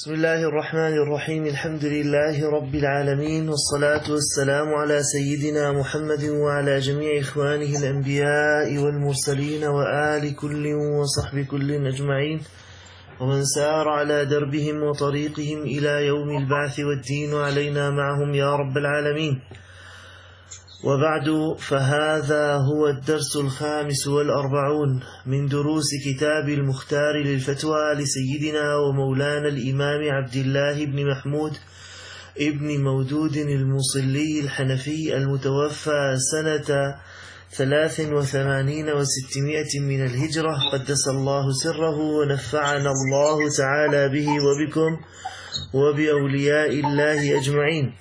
بسم الله الرحمن الرحيم. الحمد لله رب العالمين، والصلاة والسلام على سيدنا محمد وعلى جميع إخوانه الأنبياء والمرسلين وآل كل وصحب كل أجمعين، ومن سار على دربهم وطريقهم إلى يوم البعث والدين، وعلينا معهم يا رب العالمين. وبعد، فهذا هو الدرس 45 من دروس كتاب المختار للفتوى لسيدنا ومولانا الإمام عبد الله بن محمود ابن مودود الموصلي الحنفي، المتوفى سنة 83 و600 من الهجرة، قدس الله سره ونفعنا الله تعالى به وبكم وبأولياء الله أجمعين.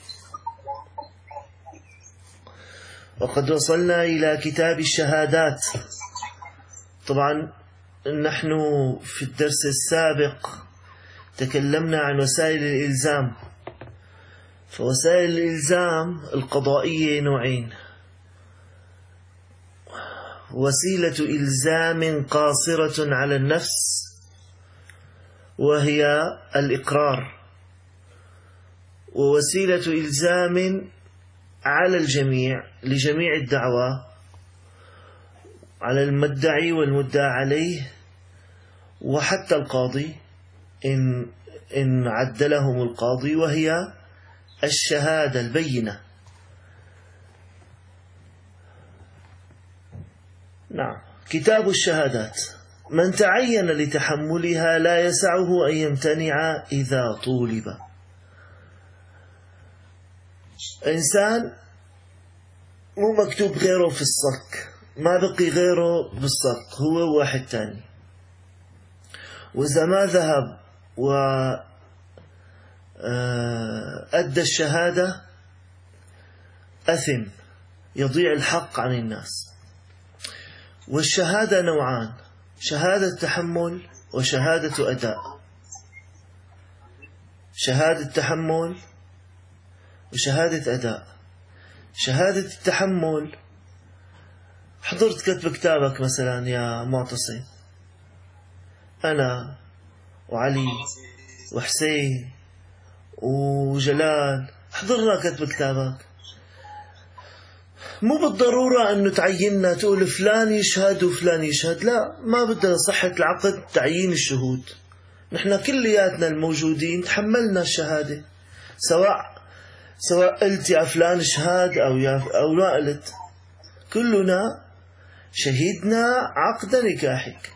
وقد وصلنا إلى كتاب الشهادات. طبعا نحن في الدرس السابق تكلمنا عن وسائل الإلزام، فوسائل الإلزام القضائية نوعين: وسيلة إلزام قاصرة على النفس وهي الإقرار، ووسيلة إلزام على الجميع لجميع الدعوى، على المدعي والمدعى عليه وحتى القاضي إن عدلهم القاضي، وهي الشهادة البينة. نعم، كتاب الشهادات. من تعين لتحملها لا يسعه أن يمتنع إذا طولب. إنسان مو مكتوب غيره في الصك، ما بقي غيره بالصك، هو واحد تاني، وإذا ما ذهب وأدى الشهادة أثم، يضيع الحق عن الناس. والشهادة نوعان: شهادة تحمل وشهادة أداء. شهادة تحمل وشهادة أداء. شهادة التحمل، حضرت كتب كتابك مثلا يا معتصم، أنا وعلي وحسين وجلال حضرنا كتب كتابك، مو بالضرورة أنه تعيننا تقول فلان يشهد وفلان يشهد، لا، ما بدها صحة العقد تعيين الشهود. نحن كلياتنا الموجودين تحملنا الشهادة، سواء قلت يا فلان اشهد أو ما قلت، كلنا شهدنا عقد نكاحك.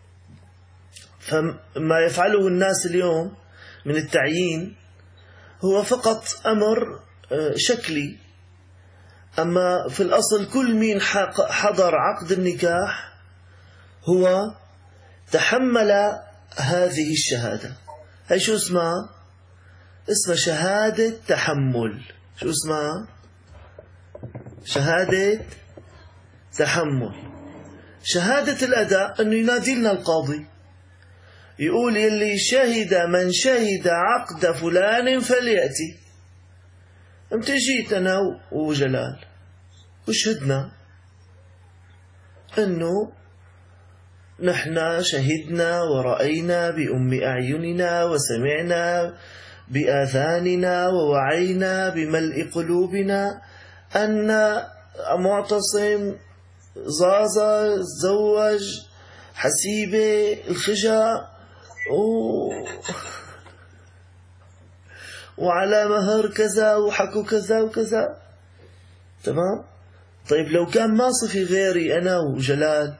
فما يفعله الناس اليوم من التعيين هو فقط أمر شكلي، أما في الأصل كل مين حضر عقد النكاح هو تحمل هذه الشهادة. هاي شو اسمها؟ اسمها شهادة تحمل. شو اسمها؟ شهادة تحمل. شهادة الأداء أنه ينادي لنا القاضي يقول يلي شهد من شهد عقد فلان فليأتي. أنت جيت أنا وجلال وشهدنا أنه نحن شهدنا ورأينا بأم أعيننا وسمعنا بآذاننا ووعينا بملء قلوبنا أن معتصم زازا زوج حسيبة الخجا وعلى مهر كذا وحكوا كذا وكذا. تمام؟ طيب لو كان ما صفي غيري أنا وجلال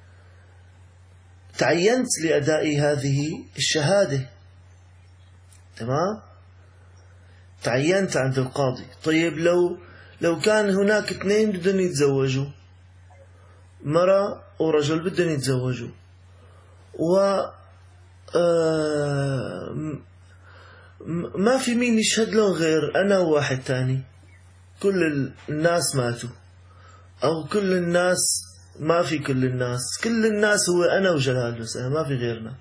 تعينت لأداء هذه الشهادة، تمام؟ تعينت عند القاضي. طيب لو كان هناك اثنين بدهم يتزوجوا، مرأة ورجل بدهم يتزوجوا، ما في مين يشهد لهم غير أنا وواحد تاني، كل الناس ماتوا، أو كل الناس، ما في كل الناس هو أنا وجلال مثلا، ما في غيرنا.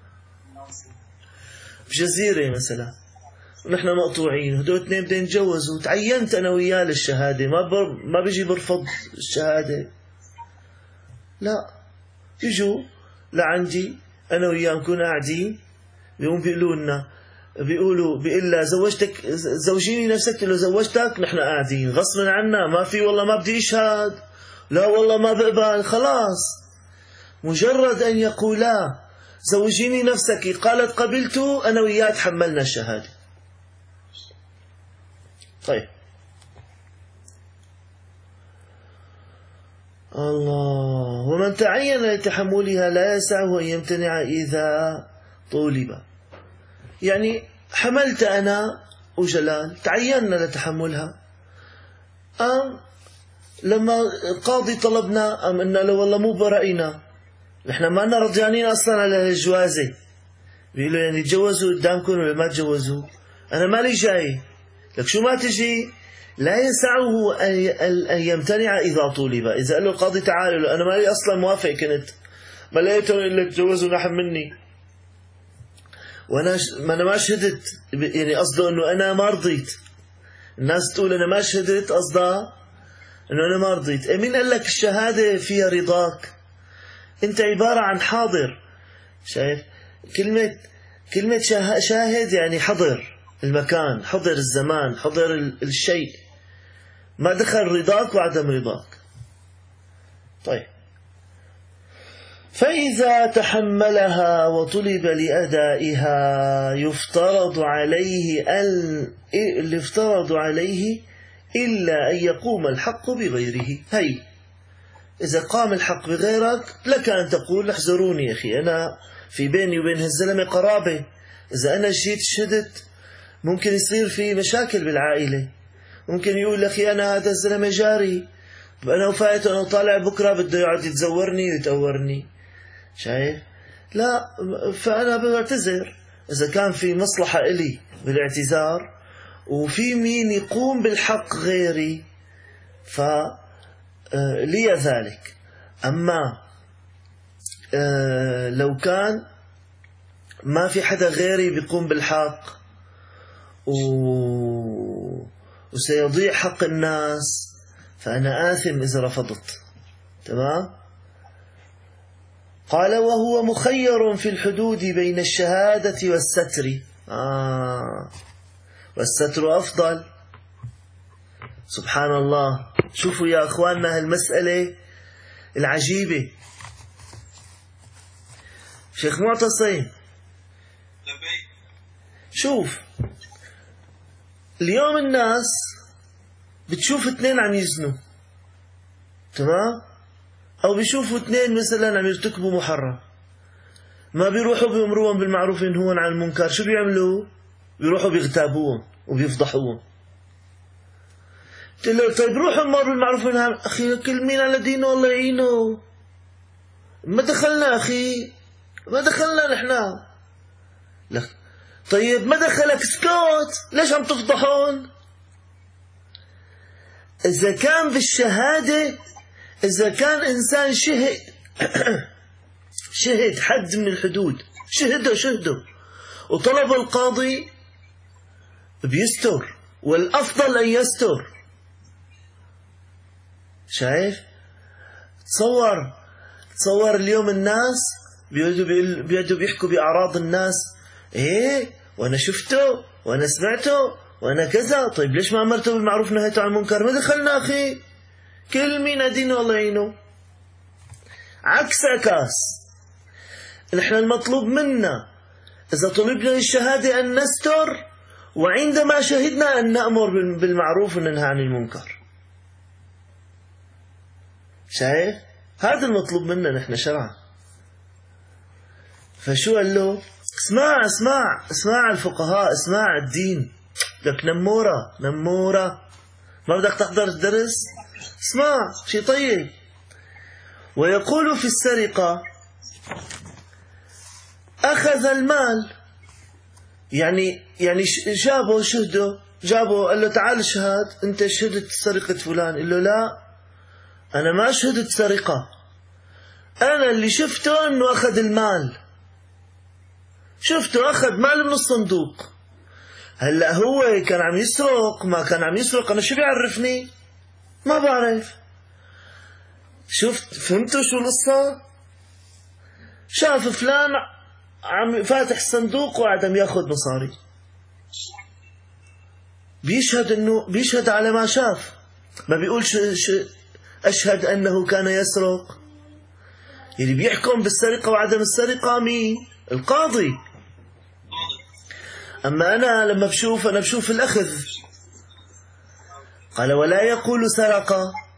بجزيرة مثلا ونحن مقطوعين، هدول اثنين بدهم يتجوزوا، تعينت أنا وياه للشهادة، ما بيجي برفض الشهادة، لا، يجوا لعندي أنا وياه نكون قاعدين، بيقوم بيقولوا لنا بيقول لها زوجتك، زوجيني نفسك، تقول له زوجتك، نحن قاعدين غصبا عنا، ما في والله ما بدي اشهد، لا والله ما بقبل. خلاص مجرد ان يقولا زوجيني نفسك قالت قبلت، انا وياه تحملنا الشهاده. طيب الله. ومن تعين لتحملها لا يسعه ان يمتنع اذا طولب. يعني حملت أنا وجلال، تعيننا لتحملها، لما القاضي طلبنا قلنا له والله مو برأينا، نحن ما لنا رضيانين أصلا على الجوازة. بيقولوا يعني تجوزوا قدامكم ولا ما تجوزوا، أنا مالي جاي لك، شو ما تجي لا يسعه أن يمتنع إذا طولب. إذا قال له القاضي تعال، أنا مالي أصلا موافق، كنت ما لقيتهم إلا تجوزوا نحن مني، وانا ما شهدت، يعني قصده انه انا ما رضيت. الناس تقول انا ما شهدت، قصدها انه انا ما رضيت. مين قال لك الشهاده فيها رضاك؟ انت عباره عن حاضر. شايف كلمه شاهد يعني حضر المكان، حضر الزمان، حضر الشيء، ما دخل رضاك وعدم رضاك. طيب فإذا تحملها وطلب لأدائها يفترض عليه إلا أن يقوم الحق بغيره. هي إذا قام الحق بغيرك لك أن تقول احذروني يا أخي، أنا في بيني وبين هالزلمة قرابة، إذا أنا جيت شهدت ممكن يصير في مشاكل بالعائلة، ممكن يقول أخي أنا هذا الزلمة جاري، أنا وفايت أنا طالع بكرة بده يقعد يتزورني ويتأورني. شايف؟ لا، فأنا بعتذر إذا كان في مصلحة إلي بالاعتذار وفي مين يقوم بالحق غيري فلي ذلك. أما لو كان ما في حدا غيري بيقوم بالحق وسيضيع حق الناس فأنا آثم إذا رفضت. تمام؟ قال وهو مخير في الحدود بين الشهادة والستر. والستر أفضل. سبحان الله. شوفوا يا أخواننا هالمسألة العجيبة. شيخ معتصم شوف، اليوم الناس بتشوف اثنين عم يزنوا، تمام؟ أو بيشوفوا اثنين مثلا عم يرتكبوا محرم، ما بيروحوا بيأمروهم بالمعروف وينهون عن المنكر، شو بيعملوا؟ بيروحوا بيغتابوهم وبيفضحوهم. قلت له طيب روحوا امروا بالمعروف وينهون. أخي كل مين على دينه الله يعينه، ما دخلنا أخي، ما دخلنا نحن. لك طيب ما دخلك اسكت، ليش عم تفضحون؟ إذا كان بالشهادة، إذا كان إنسان شهد حد من الحدود، شهده وطلب القاضي بيستر، والأفضل أن يستر. شايف؟ تصور اليوم الناس بيقعدوا بيحكوا بأعراض الناس، إيه وأنا شفته وأنا سمعته وأنا كذا. طيب ليش ما أمرته بالمعروف نهيته عن المنكر؟ ما دخلنا أخي، كل مين دينه الله يعينه. عكس عكاس، نحن المطلوب منا إذا طلبنا الشهادة أن نستر، وعندما شهدنا أن نأمر بالمعروف وننهى عن المنكر. شايف؟ هذا المطلوب منا نحن شرعا. فشو قال له؟ اسمع الفقهاء، اسمع الدين، لك نمورة ما بدك تحضر الدرس؟ اسمع شيء طيب. ويقول في السرقة أخذ المال، يعني جابه قال له تعال اشهد، أنت شهدت سرقة فلان. قال له لا أنا ما شهدت سرقة، أنا اللي شفته أنه أخذ المال، شفته أخذ مال من الصندوق. هلأ هو كان عم يسرق ما كان عم يسرق، أنا شو بيعرفني؟ ما بعرف. فهمتوا شو القصة؟ شاف فلان عم فاتح صندوق وقاعد عم ياخذ مصاري، بيشهد على ما شاف، ما بيقولش أشهد أنه كان يسرق. اللي بيحكم بالسرقة وعدم السرقة مين؟ القاضي. أما أنا لما أنا بشوف الأخذ. قال ولا يقول سرق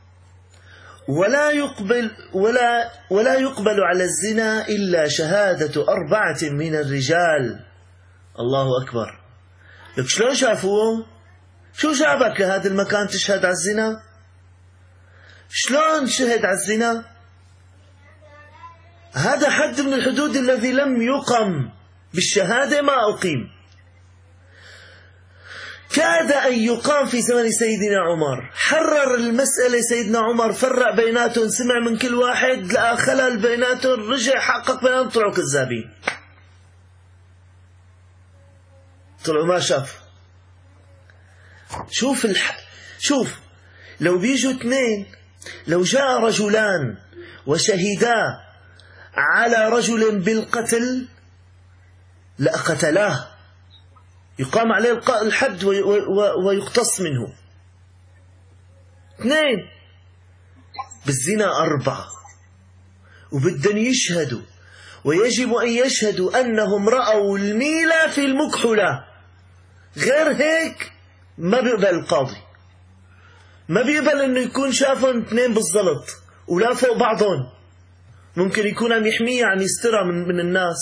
ولا يقبل على الزنا إلا شهادة 4 من الرجال. الله أكبر. لك شلون شافوه؟ شو جابك لهذا المكان تشهد على الزنا؟ شلون شهد على الزنا؟ هذا حد من الحدود الذي لم يقم بالشهادة، ما أقيم. كاد أن يقام في زمن سيدنا عمر، حرر المسألة سيدنا عمر، فرق بيناتهم، سمع من كل واحد، لقى خلل بيناتهم، رجع حقق بيناتهم، طلعوا كذابين، طلعوا ما شاف. شوف لو بيجوا 2، لو جاء رجلان وشهدا على رجل بالقتل لقتلاه، يقام عليه الحد ويقتص منه. 2 بالزنا 4 وبدن يشهدوا، ويجب أن يشهدوا أنهم رأوا الميلة في المكحلة. غير هيك ما بيقبل القاضي، ما بيقبل انه يكون شافهم 2 بالضبط ولا فوق بعضهم. ممكن يكون عم يحميها، عم يسترها من الناس،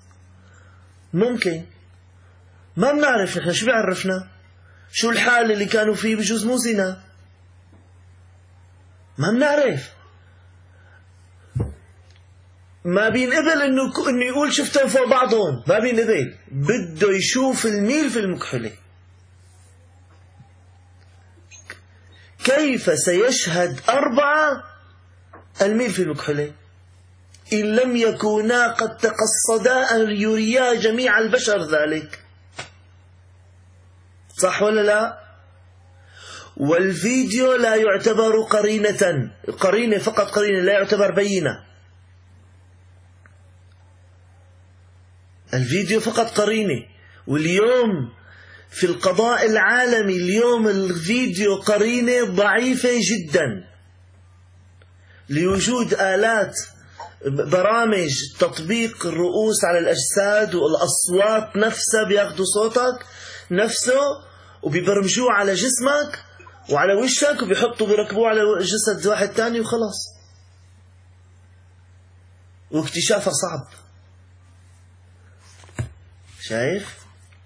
ممكن، ما بنعرف نحن. شو بيعرفنا؟ شو الحال اللي كانوا فيه؟ بجوز مو زنا، ما بنعرف. ما بينقبل انه يقول شفتهم فوق بعضهم، ما بينقبل، بده يشوف الميل في المكحلة. كيف سيشهد 4 الميل في المكحلة إن لم يكونا قد تقصدا أن يريا جميع البشر ذلك؟ صح ولا لا؟ والفيديو لا يعتبر قرينة فقط، قرينة، لا يعتبر بينة. الفيديو فقط قرينة. واليوم في القضاء العالمي اليوم الفيديو قرينة ضعيفة جدا، لوجود آلات برامج تطبيق الرؤوس على الأجساد والأصوات نفسها، بياخدوا صوتك نفسه وبيبرمجوه على جسمك وعلى وشك وبيحطوا بيركبوه على جسد واحد تاني وخلاص، واكتشافها صعب. شايف؟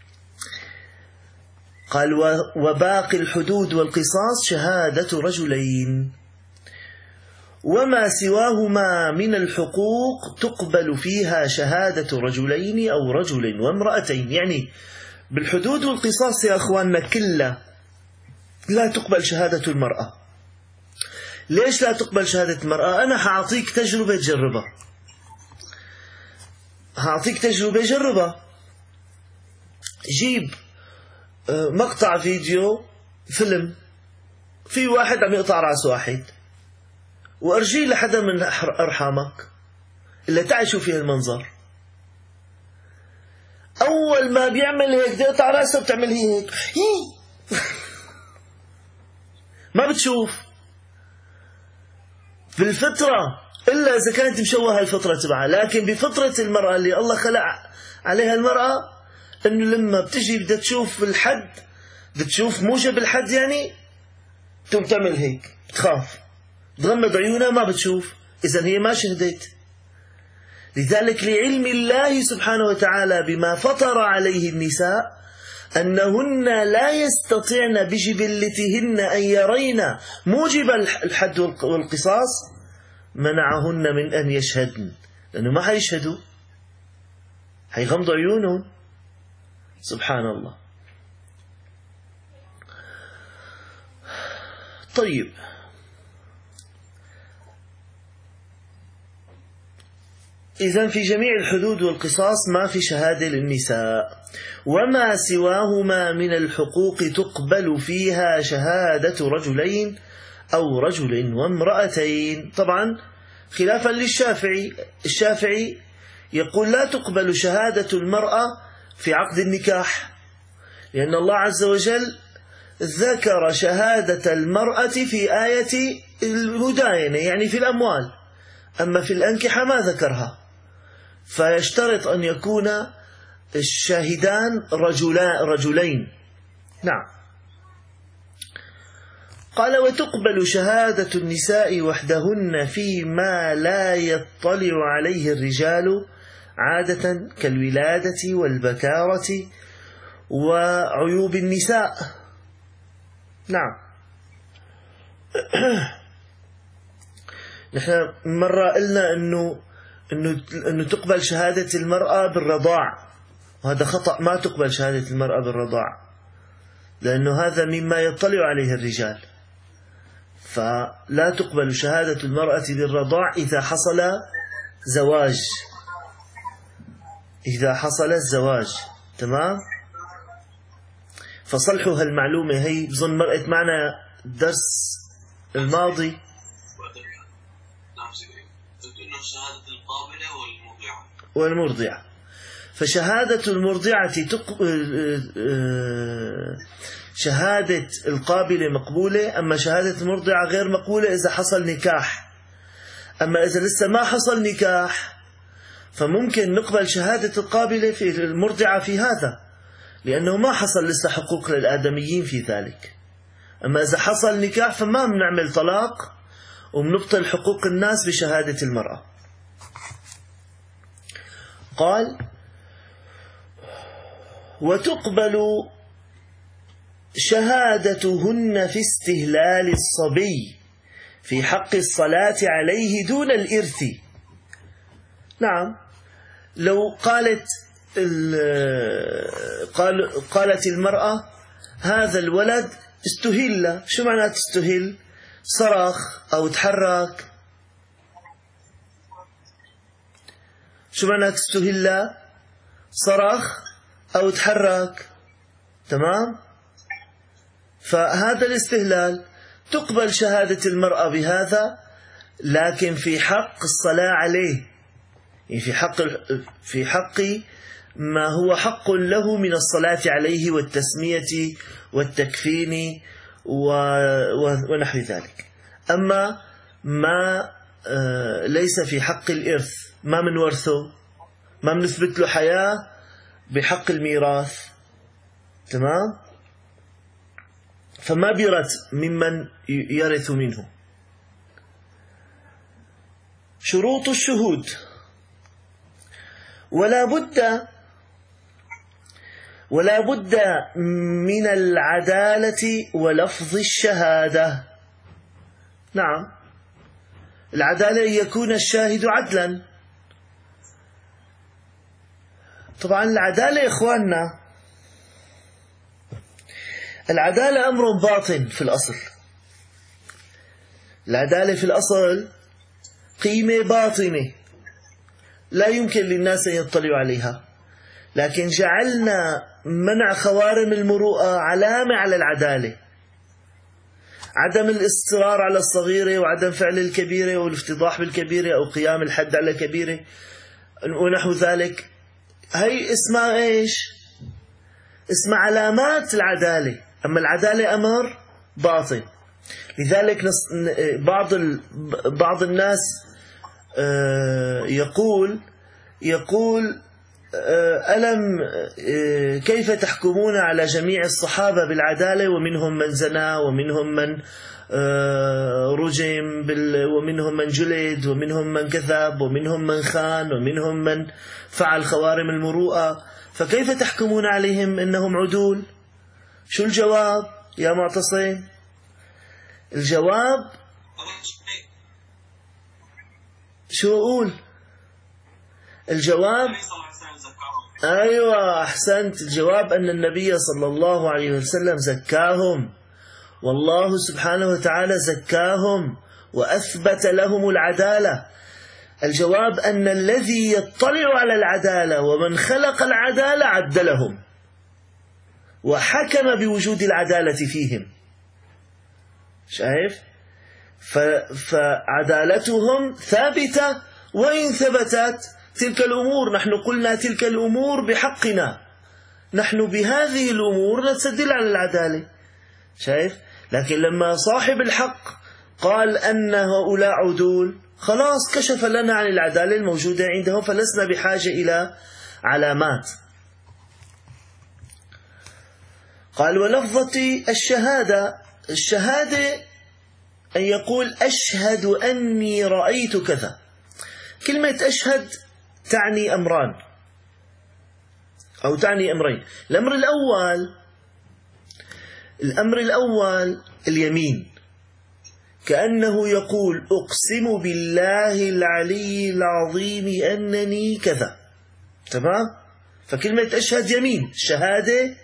قال وباقي الحدود والقصاص شهادة رجلين، وما سواهما من الحقوق تقبل فيها شهادة رجلين أو رجل وامرأتين. يعني بالحدود والقصاص يا أخواننا كلها لا تقبل شهادة المرأة. ليش لا تقبل شهادة المرأة؟ أنا هعطيك تجربة تجربها، هعطيك تجربة جربها. جيب مقطع فيديو فيلم في واحد عم يقطع راس واحد، وارجيه لحدا من ارحامك اللي تعي شوف فيه المنظر. اول ما بيعمل هيك بده يقطع راسه بتعمل هيك ما بتشوف بالفطرة الا اذا كانت مشوهه الفطره تبعها. لكن بفطره المراه اللي الله خلق عليها المراه انه لما بتجي بدها تشوف الحد، بدها تشوف موجب الحد، يعني تقوم تعمل هيك، بتخاف، تغمض عيونها ما بتشوف، اذا هي ما شهدت. لذلك لعلم الله سبحانه وتعالى بما فطر عليه النساء أنهن لا يستطيعن بجبلتهن أن يرين موجب الحد والقصاص، منعهن من أن يشهدن، لأنه ما حيشهدوا، حيغمضوا عيونهم. سبحان الله. طيب، إذن في جميع الحدود والقصاص ما في شهادة للنساء. وما سواهما من الحقوق تقبل فيها شهادة رجلين أو رجل وامرأتين. طبعا خلافا للشافعي، الشافعي يقول لا تقبل شهادة المرأة في عقد النكاح، لأن الله عز وجل ذكر شهادة المرأة في آية المداينة، يعني في الأموال، أما في الأنكحة ما ذكرها، فيشترط أن يكون الشاهدان رجلين. نعم. قال: وتقبل شهادة النساء وحدهن فيما لا يطلع عليه الرجال عادة كالولادة والبكارة وعيوب النساء. نعم. نحن مرة قلنا أنه تقبل شهادة المرأة بالرضاع، وهذا خطأ. ما تقبل شهادة المرأة بالرضاع، لأنه هذا مما يطلع عليه الرجال، فلا تقبل شهادة المرأة بالرضاع إذا حصل زواج. إذا حصل الزواج، تمام. فصلحوا هالمعلومة هي، بظن مرقت معنا الدرس الماضي. شهادة القابلة والمرضعة. فشهادة المرضعة شهادة القابلة مقبولة، أما شهادة المرضعة غير مقبولة إذا حصل نكاح. أما إذا لسه ما حصل نكاح فممكن نقبل شهادة القابلة في المرضعة في هذا، لأنه ما حصل لسه حقوق للآدميين في ذلك. أما إذا حصل نكاح فما بنعمل طلاق وبنبطل حقوق الناس بشهادة المرأة. قال: وتقبل شهادتهن في استهلال الصبي في حق الصلاة عليه دون الإرث. نعم. لو قالت المرأة: هذا الولد استهل. شو معنى تستهل؟ صرخ أو تحرك. شو معنى تستهل؟ صرخ أو تحرك، تمام. فهذا الاستهلال تقبل شهادة المرأة بهذا، لكن في حق الصلاة عليه، يعني في حق ما هو حق له من الصلاة عليه والتسمية والتكفين ونحو ذلك. أما ما ليس في حق الإرث، ما منورثه، ما منثبت له حياة بحق الميراث، تمام. فما بيرث ممن يرث منه. شروط الشهود: ولا بد من العدالة ولفظ الشهادة. نعم. العدالة يكون الشاهد عدلا. طبعا العدالة يا إخواننا، العدالة أمر باطن في الأصل. العدالة في الأصل قيمة باطنة لا يمكن للناس أن يطلعوا عليها، لكن جعلنا منع خوارم المروءة علامة على العدالة. عدم الإصرار على الصغيرة، وعدم فعل الكبيرة، والافتضاح بالكبيرة، أو قيام الحد على كبيرة ونحو ذلك. هي اسمها إيش؟ اسمها علامات العدالة. أما العدالة أمر باطن. لذلك بعض الناس يقول ألم كيف تحكمون على جميع الصحابة بالعدالة، ومنهم من زنا، ومنهم من رجم، ومنهم من جلد، ومنهم من كذب، ومنهم من خان، ومنهم من فعل خوارم المروءة، فكيف تحكمون عليهم إنهم عدول؟ شو الجواب يا معتصم؟ الجواب شو أقول؟ الجواب أيوة أحسنت. الجواب أن النبي صلى الله عليه وسلم زكاهم، والله سبحانه وتعالى زكاهم وأثبت لهم العدالة. الجواب أن الذي يطلع على العدالة ومن خلق العدالة عدلهم وحكم بوجود العدالة فيهم. شايف؟ فعدالتهم ثابتة وإن ثبتت تلك الأمور. نحن قلنا تلك الأمور بحقنا، نحن بهذه الأمور نستدل على العدالة. شايف؟ لكن لما صاحب الحق قال أن هؤلاء عدول، خلاص كشف لنا عن العدالة الموجودة عنده، فلسنا بحاجة إلى علامات. قال ولفظة الشهادة أن يقول أشهد أني رأيت كذا. كلمة أشهد تعني أمران أو تعني أمرين. الأمر الأول اليمين، كأنه يقول أقسم بالله العلي العظيم أنني كذا. تمام؟ فكلمة أشهد يمين، الشهادة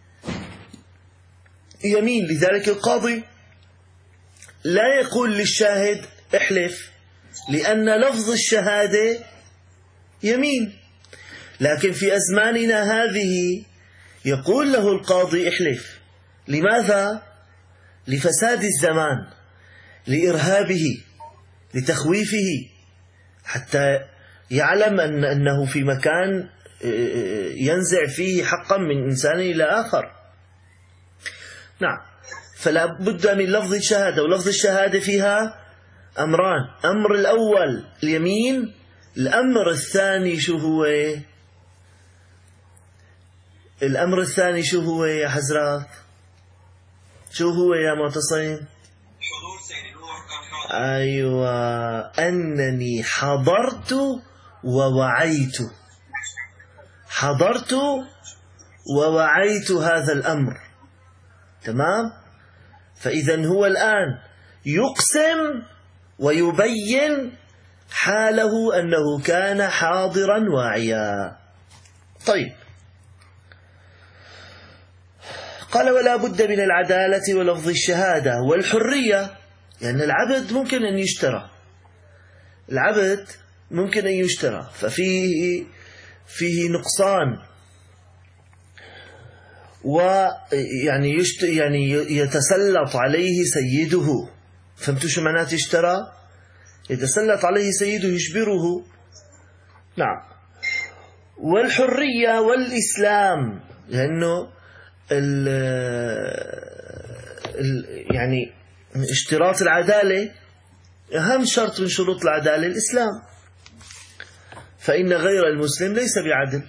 يمين. لذلك القاضي لا يقول للشاهد احلف، لأن لفظ الشهادة يمين. لكن في أزماننا هذه يقول له القاضي احلف. لماذا؟ لفساد الزمان، لإرهابه، لتخويفه، حتى يعلم أنه في مكان ينزع فيه حقا من إنسان إلى آخر. نعم، فلا بد من لفظ الشهادة. ولفظ الشهادة فيها أمران، أمر الأول اليمين، الأمر الثاني شو هو؟ الأمر الثاني شو هو يا حزرات؟ شو هو يا معتصم؟ أيوة، أنني حضرت ووعيت. حضرت ووعيت هذا الأمر. تمام؟ فإذا هو الآن يقسم ويبين حاله أنه كان حاضرا واعيا. طيب، قال ولا بد من العدالة ولفظ الشهادة والحرية، لأن العبد ممكن أن يشترى. العبد ممكن أن يشترى، فيه نقصان، ويعني يتسلط عليه سيده. فهمتوا شو معنات يشترى؟ يتسلط عليه سيده، يجبره. نعم. والحرية والإسلام، لأنه يعني اشتراط العدالة أهم شرط من شروط العدالة الإسلام، فإن غير المسلم ليس بعدل.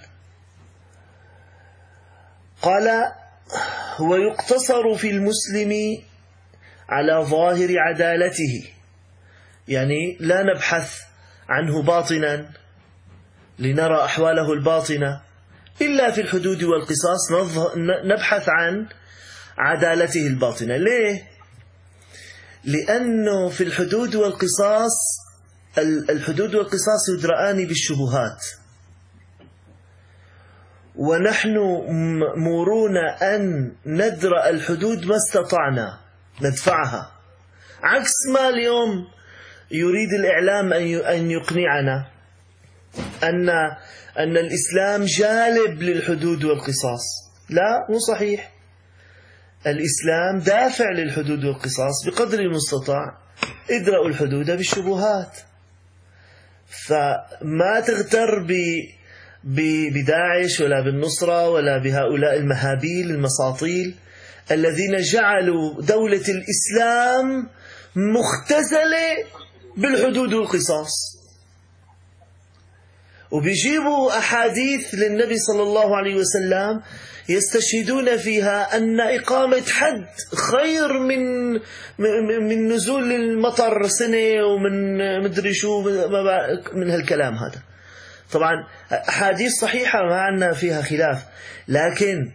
قال ويقتصر في المسلم على ظاهر عدالته، يعني لا نبحث عنه باطنا لنرى أحواله الباطنة، إلا في الحدود والقصاص نبحث عن عدالته الباطنة. ليه؟ لأنه في الحدود والقصاص يدرآن بالشبهات، ونحن مأمورون أن ندرأ الحدود ما استطعنا، ندفعها، عكس ما اليوم يريد الإعلام أن يقنعنا أن الإسلام جالب للحدود والقصاص. لا، مو صحيح. الإسلام دافع للحدود والقصاص بقدر المستطاع. ادرأوا الحدود بالشبهات، فما تغتر بداعش ولا بالنصرة ولا بهؤلاء المهابيل المساطيل الذين جعلوا دولة الإسلام مختزلة بالحدود والقصاص، وبيجيبوا أحاديث للنبي صلى الله عليه وسلم يستشهدون فيها أن إقامة حد خير من نزول المطر سنة ومن مدري شو من هالكلام هذا. طبعا أحاديث صحيحة ما عندنا فيها خلاف، لكن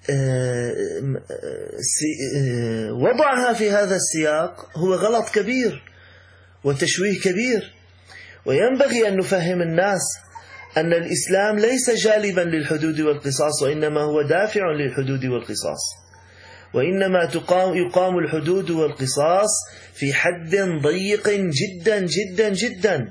وضعها في هذا السياق هو غلط كبير وتشويه كبير. وينبغي أن نفهم الناس أن الإسلام ليس جالبا للحدود والقصاص، وإنما هو دافع للحدود والقصاص، وإنما يقام الحدود والقصاص في حد ضيق جدا جدا جدا.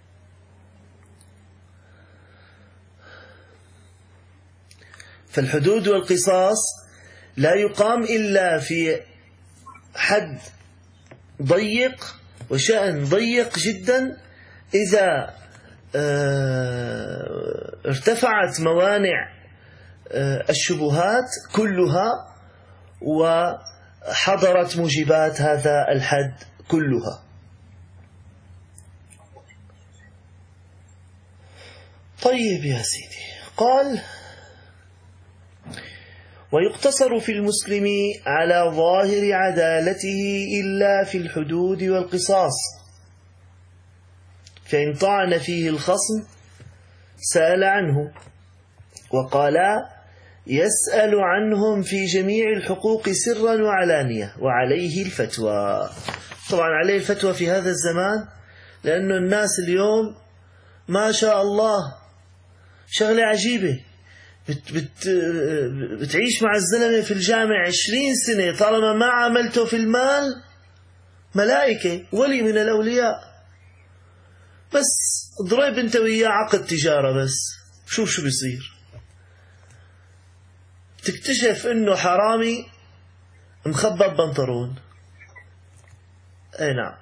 فالحدود والقصاص لا يقام إلا في حد ضيق وشأن ضيق جدا. إذا ارتفعت موانع الشبهات كلها وحضرت موجبات هذا الحد كلها. طيب يا سيدي، قال: ويقتصر في المسلم على ظاهر عدالته إلا في الحدود والقصاص، فإن طعن فيه الخصم سأل عنه، وقال: يسأل عنهم في جميع الحقوق سرا وعلانية، وعليه الفتوى. طبعا عليه الفتوى في هذا الزمان، لأن الناس اليوم ما شاء الله شغلة عجيبة، بتعيش مع الزلمة في الجامع 20 سنة، طالما ما عملته في المال ملائكة، ولي من الأولياء، بس ضرب انت وياه عقد تجارة، بس شوف شو بيصير، تكتشف انه حرامي مخبى بنطرون. اي نعم.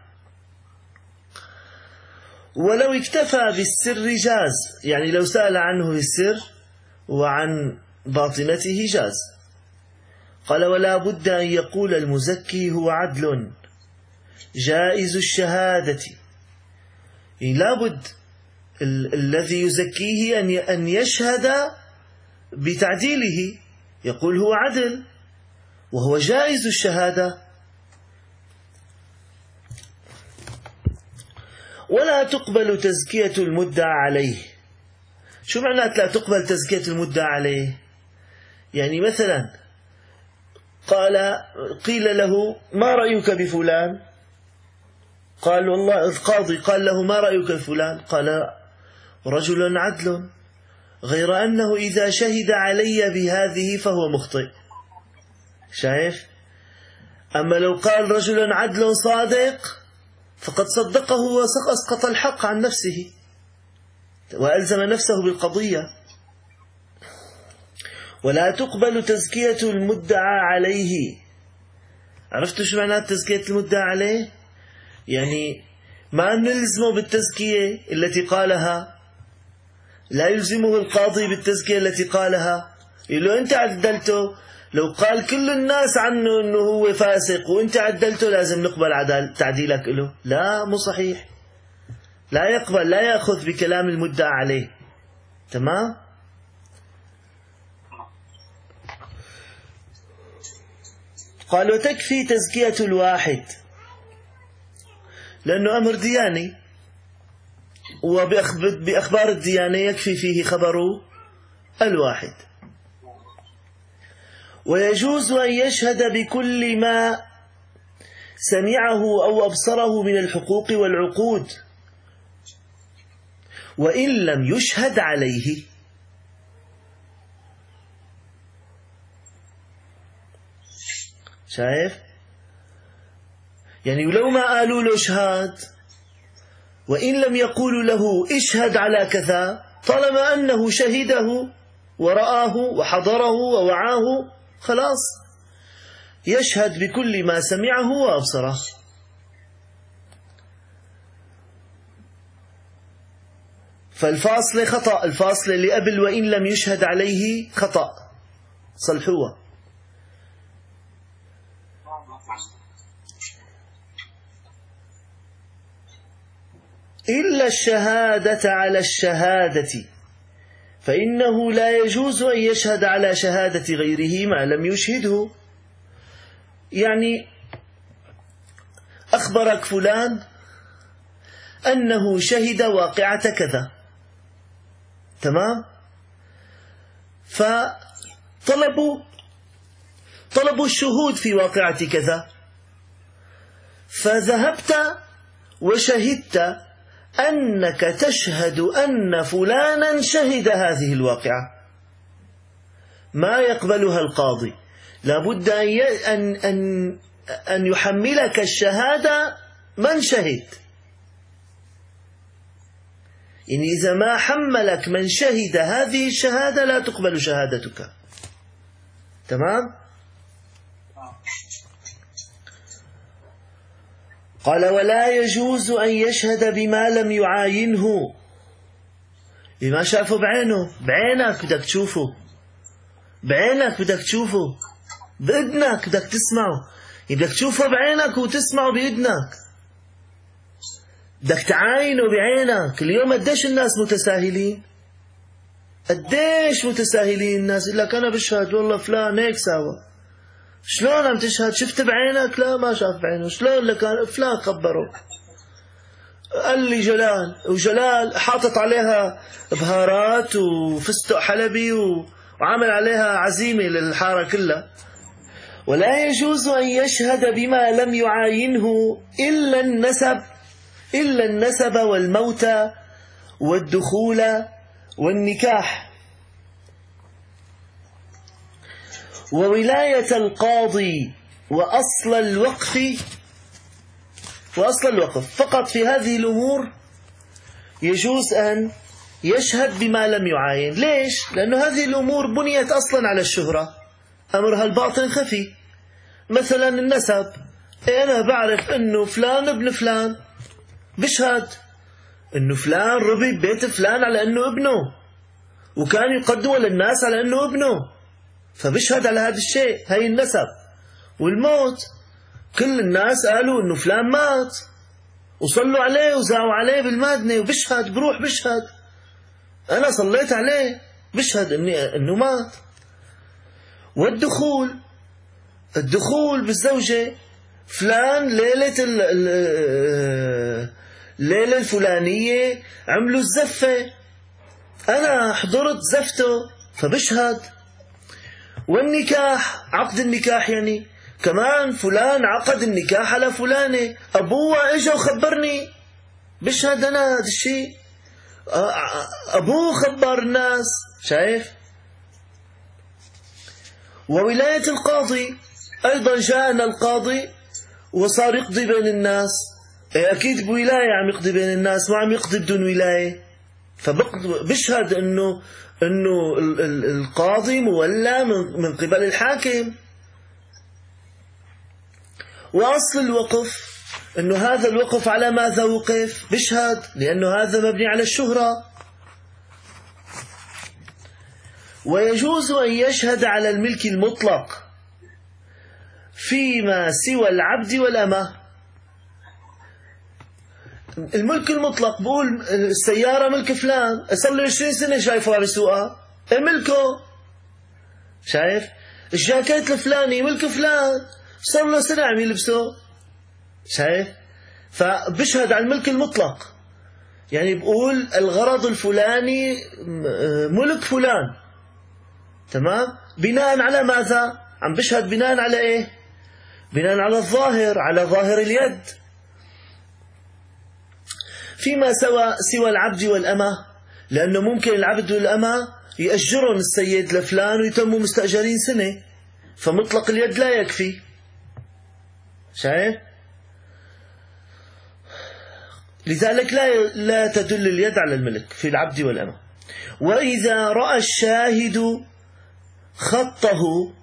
ولو اكتفى بالسر جاز، يعني لو سأل عنه بالسر وعن باطنته جاز. قال: ولا بد أن يقول المزكي هو عدل جائز الشهادة، يعني لا بد الذي يزكيه أن يشهد بتعديله، يقول هو عدل وهو جائز الشهادة. ولا تقبل تزكية المدعى عليه. شو معنات لا تقبل تزكية المدعى عليه؟ يعني مثلا قيل له: ما رأيك بفلان؟ قال: والله القاضي قال له: ما رأيك بفلان؟ قال: رجل عدل، غير أنه إذا شهد علي بهذه فهو مخطئ. شايف؟ أما لو قال رجل عدل صادق فقد صدقه وأسقط الحق عن نفسه وألزم نفسه بالقضية. ولا تقبل تزكية المدعى عليه. عرفتوا شو معنات تزكية المدعى عليه؟ يعني ما نلزمه بالتزكية التي قالها، لا يلزمه القاضي بالتزكية التي قالها. يقول أنت عدلته، لو قال كل الناس عنه أنه هو فاسق وأنت عدلته لازم نقبل تعديلك له. لا، مو صحيح، لا يقبل، لا يأخذ بكلام المدعى عليه. تمام؟ قال: وتكفي تزكية الواحد، لأنه أمر دياني، وبأخبار الديانة يكفي فيه خبر الواحد. ويجوز أن يشهد بكل ما سمعه أو أبصره من الحقوق والعقود وإن لم يشهد عليه. شايف؟ يعني ولو ما قالوا له اشهاد، وإن لم يقولوا له اشهد على كذا، طالما أنه شهده ورآه وحضره ووعاه، خلاص يشهد بكل ما سمعه وأبصره. فالفاصلة خطأ، الفاصلة اللي قبل وإن لم يشهد عليه خطأ، صلحوها. إلا الشهادة على الشهادة، فإنه لا يجوز أن يشهد على شهادة غيره ما لم يشهده. يعني أخبرك فلان أنه شهد واقعة كذا، تمام؟ فطلبوا الشهود في واقعة كذا، فذهبت وشهدت أنك تشهد أن فلانا شهد هذه الواقعة، ما يقبلها القاضي، لابد أن يحملك الشهادة من شهد. يعني إذا ما حملك من شهد هذه الشهادة لا تقبل شهادتك. تمام؟ قال: ولا يجوز أن يشهد بما لم يعاينه، بما شافه بعينه، بعينك بدك تشوفه، بعينك بدك تشوفه، بإذنك بدك تسمعه. بدك تشوفه بعينك وتسمعه بإذنك، بدك تعاينه بعينك. اليوم قديش الناس متساهلين، قديش متساهلين الناس. يقول لك أنا بشهد والله فلان هيك سوا. شلون عم تشهد؟ شفت بعينك؟ لا ما شاف بعينه. شلون لك فلان خبره؟ قال لي جلال، وجلال حاطط عليها بهارات وفستق حلبي وعامل عليها عزيمة للحارة كلها. ولا يجوز أن يشهد بما لم يعاينه إلا النسب والموت والدخول والنكاح وولاية القاضي وأصل الوقف. فقط في هذه الأمور يجوز أن يشهد بما لم يعاين. ليش؟ لأن هذه الأمور بنيت أصلا على الشهرة، أمرها الباطن خفي. مثلا النسب، أنا بعرف أنه فلان ابن فلان، بشهد أنه فلان ربي ببيت فلان على أنه ابنه، وكان يقدمه للناس على أنه ابنه، فبشهد على هذا الشيء. هي النسب. والموت، كل الناس قالوا أنه فلان مات وصلوا عليه وزعوا عليه بالمادنة، وبشهد، بروح بشهد أنا صليت عليه، بشهد أنه مات. والدخول بالزوجة، فلان ليلة الفلانية عملوا الزفة، أنا حضرت زفته فبشهد. والنكاح، عقد النكاح، يعني كمان فلان عقد النكاح على فلانة، أبوه إجا وخبرني، بشهد أنا هذا الشيء، أبوه خبر الناس. شايف؟ وولاية القاضي أيضا، جاءنا القاضي وصار يقضي بين الناس، أكيد بولاية عم يقضي بين الناس، ما عم يقضي بدون ولاية، فبشهد أنه القاضي مولى من قبل الحاكم. وأصل الوقف، أنه هذا الوقف على ماذا وقف، بشهد، لأنه هذا مبني على الشهرة. ويجوز أن يشهد على الملك المطلق فيما سوى العبد والأمة. الملك المطلق بقول السيارة ملك فلان، صار له 20 سنة شايفها بسوقها، ملكه. شايف؟ الجاكيت الفلاني ملك فلان، صار له سنة عم يلبسه. شايف؟ فبشهد على الملك المطلق، يعني بقول الغرض الفلاني ملك فلان، تمام؟ بناء على ماذا؟ عم بشهد بناء على ايه؟ بناء على الظاهر، على ظاهر اليد. فيما سوى العبد والأمة، لأنه ممكن العبد والأمة يأجرون السيد لفلان ويتموا مستأجرين سنة، فمطلق اليد لا يكفي. شايف؟ لذلك لا تدل اليد على الملك في العبد والأمة. وإذا رأى الشاهد خطه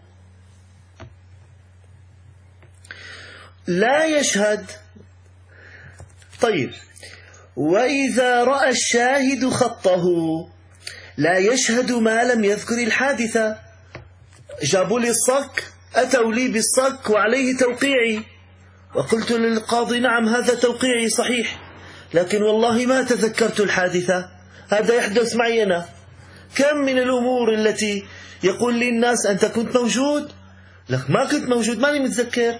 لا يشهد. طيب، وإذا رأى الشاهد خطه لا يشهد ما لم يذكر الحادثة. جابوا لي الصك، أتوا لي بالصك وعليه توقيعي، وقلت للقاضي نعم هذا توقيعي صحيح، لكن والله ما تذكرت الحادثة، هذا يحدث معي أنا. كم من الأمور التي يقول لي الناس أنت كنت موجود؟ لك ما كنت موجود، ماني متذكر.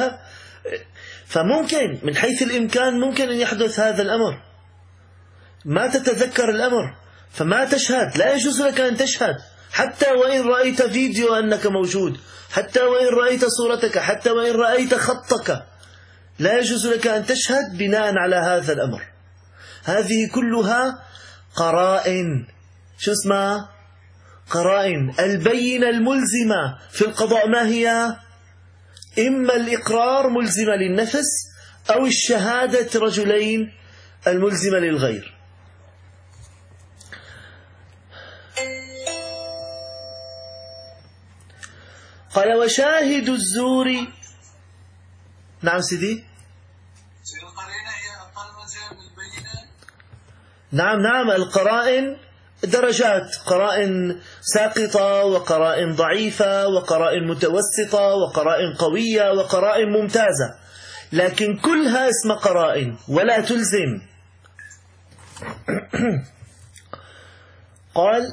فممكن من حيث الإمكان ممكن أن يحدث هذا الأمر، ما تتذكر الأمر فما تشهد. لا يجوز لك أن تشهد حتى وإن رأيت فيديو أنك موجود، حتى وإن رأيت صورتك، حتى وإن رأيت خطك، لا يجوز لك أن تشهد بناء على هذا الأمر. هذه كلها قرائن. شو اسمها؟ قرائن. البينة الملزمة في القضاء ما هي؟ إما الإقرار ملزمة للنفس، أو الشهادة رجلين الملزمة للغير. قال وشاهد الزور. نعم سيدي. نعم القرائن درجات، قرائن ساقطة وقرائن ضعيفة وقرائن متوسطة وقرائن قوية وقرائن ممتازة، لكن كلها اسم قرائن ولا تلزم. قال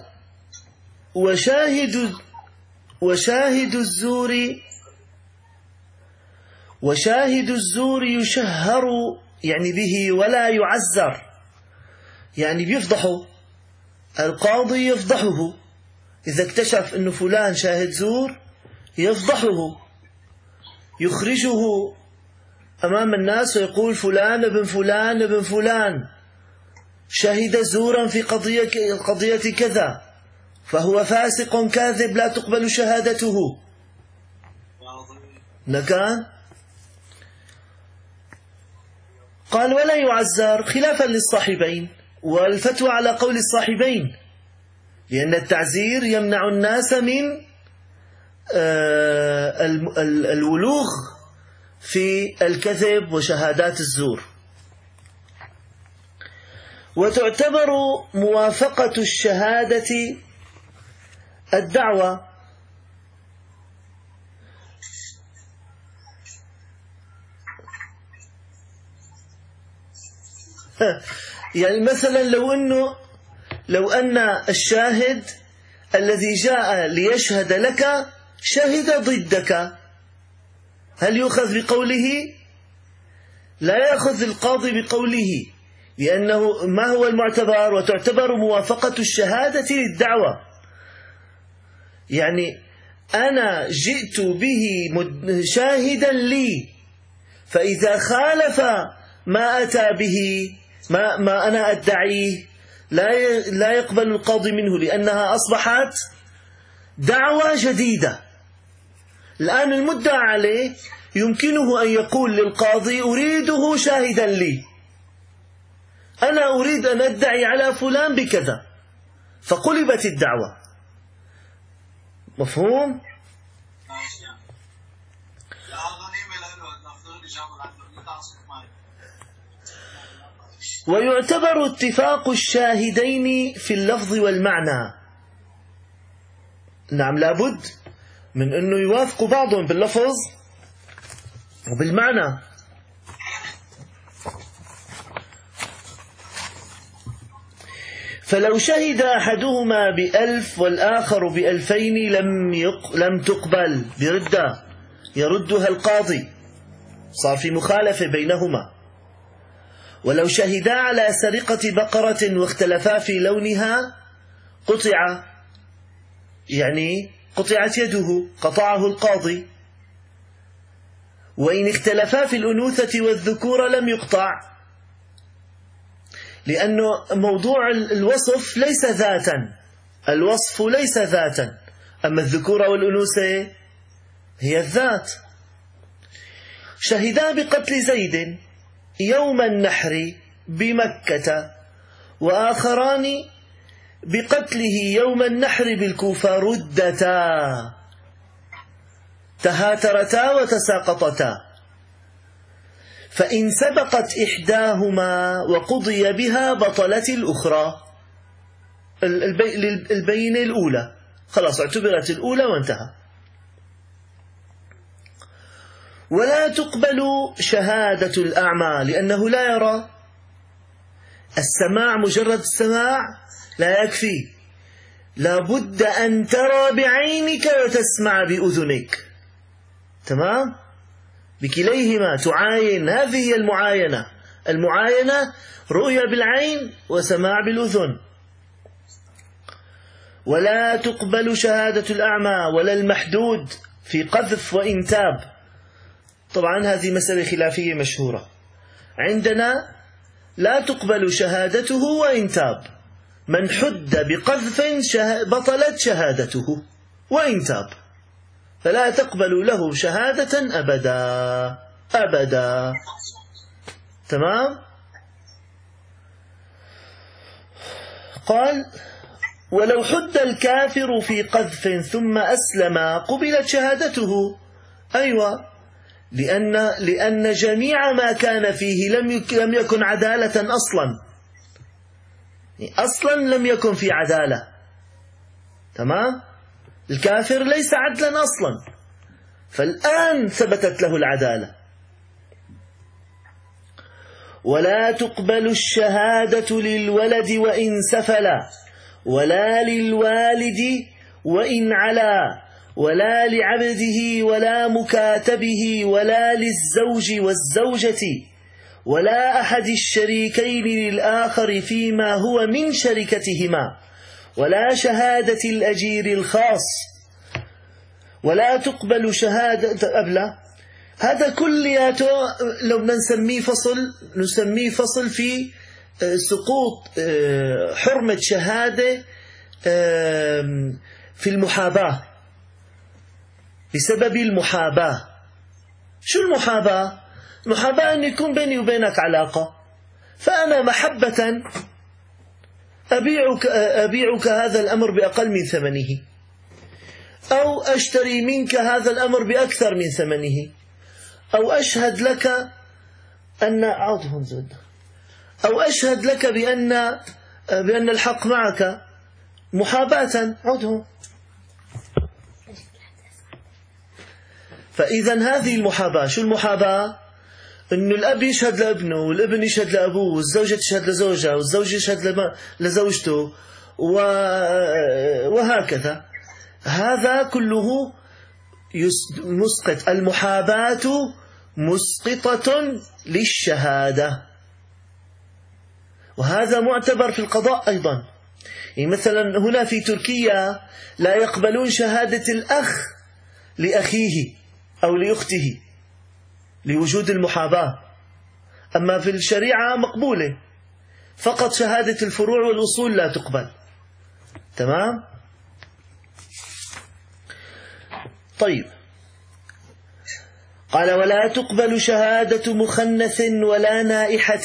وشاهد الزور يشهر يعني به ولا يعزر، يعني بيفضحه، القاضي يفضحه إذا اكتشف أنه فلان شاهد زور، يفضحه، يخرجه أمام الناس ويقول فلان ابن فلان ابن فلان شهد زورا في قضية كذا، فهو فاسق كاذب لا تقبل شهادته. نكان قال ولا يعزر خلافا للصاحبين، والفتوى على قول الصاحبين، لأن التعزير يمنع الناس من الولوغ في الكذب وشهادات الزور. وتعتبر موافقة الشهادة الدعوة، يعني مثلا لو أن الشاهد الذي جاء ليشهد لك شهد ضدك، هل يؤخذ بقوله؟ لا يأخذ القاضي بقوله، لأنه ما هو المعتبر؟ وتعتبر موافقة الشهادة للدعوة. يعني أنا جئت به شاهدا لي، فإذا خالف ما أتى به ما أنا أدعيه لا يقبل القاضي منه، لأنها أصبحت دعوة جديدة. الآن المدعى عليه يمكنه أن يقول للقاضي أريده شاهدا لي، أنا أريد أن أدعي على فلان بكذا، فقلبت الدعوة. مفهوم؟ ويعتبر اتفاق الشاهدين في اللفظ والمعنى. نعم، لابد من أنه يوافقوا بعضهم باللفظ وبالمعنى. فلو شهد أحدهما ب1000 والآخر ب2000 لم تقبل بردة، يردها القاضي، صار في مخالفة بينهما. ولو شهدا على سرقة بقرة واختلفا في لونها قطع، يعني قطعت يده، قطعه القاضي. وإن اختلفا في الأنوثة والذكورة لم يقطع، لأنه موضوع الوصف ليس ذاتا، الوصف ليس ذاتا، أما الذكورة والأنوثة هي الذات. شهدا بقتل زيد يوم النحر بمكة، وآخران بقتله يوم النحر بالكوفة، ردتا تهاترتا وتساقطتا. فإن سبقت إحداهما وقضي بها بطلت الأخرى، البينة الأولى خلاص اعتبرت الأولى وانتهى. ولا تقبل شهادة الأعمى لأنه لا يرى. السماع، مجرد السماع لا يكفي، لا بد أن ترى بعينك وتسمع بأذنك. تمام؟ بكليهما تعاين، هذه هي المعاينة. المعاينة رؤية بالعين وسماع بالأذن. ولا تقبل شهادة الأعمى ولا المحدود في قذف وإن تاب. طبعا هذه مسألة خلافية مشهورة عندنا، لا تقبل شهادته وإن تاب. من حد بقذف بطلت شهادته وإن تاب، فلا تقبل له شهادة أبدا أبدا. تمام؟ قال ولو حد الكافر في قذف ثم أسلم قبلت شهادته. أيوة، لأن جميع ما كان فيه لم يكن عدالة أصلا لم يكن في عدالة. تمام؟ الكافر ليس عدلا أصلا، فالآن ثبتت له العدالة. ولا تقبل الشهادة للولد وإن سفل، ولا للوالد وإن علا، ولا لعبده ولا مكاتبه، ولا للزوج والزوجة، ولا أحد الشريكين للآخر فيما هو من شركتهما، ولا شهادة الأجير الخاص. ولا تقبل شهادة أبلة. هذا كلياته لو نسميه فصل في سقوط حرمة شهادة في المحاباة بسبب المحاباة. شو المحاباة؟ المحاباة أن يكون بيني وبينك علاقة، فأنا محبة أبيعك هذا الأمر بأقل من ثمنه، أو أشتري منك هذا الأمر بأكثر من ثمنه، أو أشهد لك بأن الحق معك محاباة. عدهم. فإذا هذه المحاباة. شو المحاباة؟ أن الأب يشهد لابنه، والابن يشهد لأبوه، والزوجة تشهد لزوجها، والزوج يشهد لزوجته، وهكذا. هذا كله مسقط. المحاباة مسقطة للشهادة، وهذا معتبر في القضاء أيضا. يعني مثلا هنا في تركيا لا يقبلون شهادة الأخ لأخيه أو لأخته لوجود المحاباة، أما في الشريعة مقبولة، فقط شهادة الفروع والأصول لا تقبل. تمام؟ طيب، قال ولا تقبل شهادة مخنث ولا نائحة،